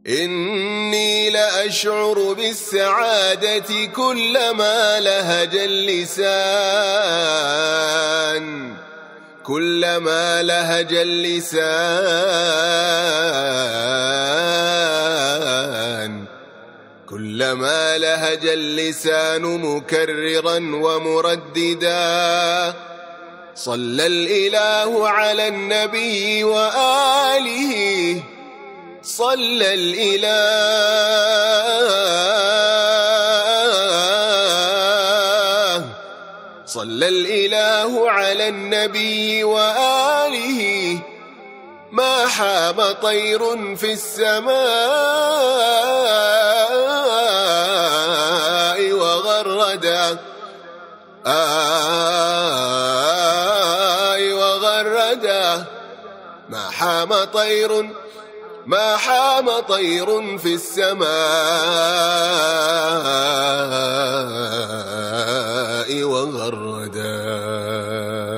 إني لأشعر بالسعادة كلما لهج اللسان كلما لهج اللسان مكررا ومرددا صلى الإله على النبي وآله صلى الإله على النبي وآله ما حام طير في السماء وغردا ما حام طير في السماء وغردا.